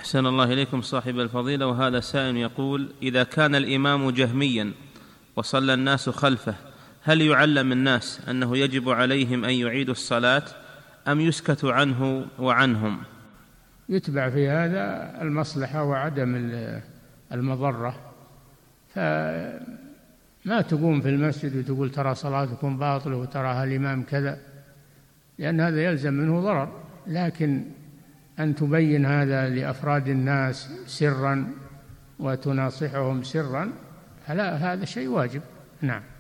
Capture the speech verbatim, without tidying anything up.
أحسن الله إليكم صاحب الفضيلة. وهذا سائل يقول: إذا كان الإمام جهميا وصلى الناس خلفه، هل يعلم الناس أنه يجب عليهم أن يعيدوا الصلاة أم يسكت عنه وعنهم؟ يتبع في هذا المصلحة وعدم المضرة، فما تقوم في المسجد وتقول ترى صلاتكم باطلة وترى الإمام كذا، لأن هذا يلزم منه ضرر. لكن أن تبين هذا لأفراد الناس سرا وتناصحهم سرا، فلا، هذا شيء واجب. نعم.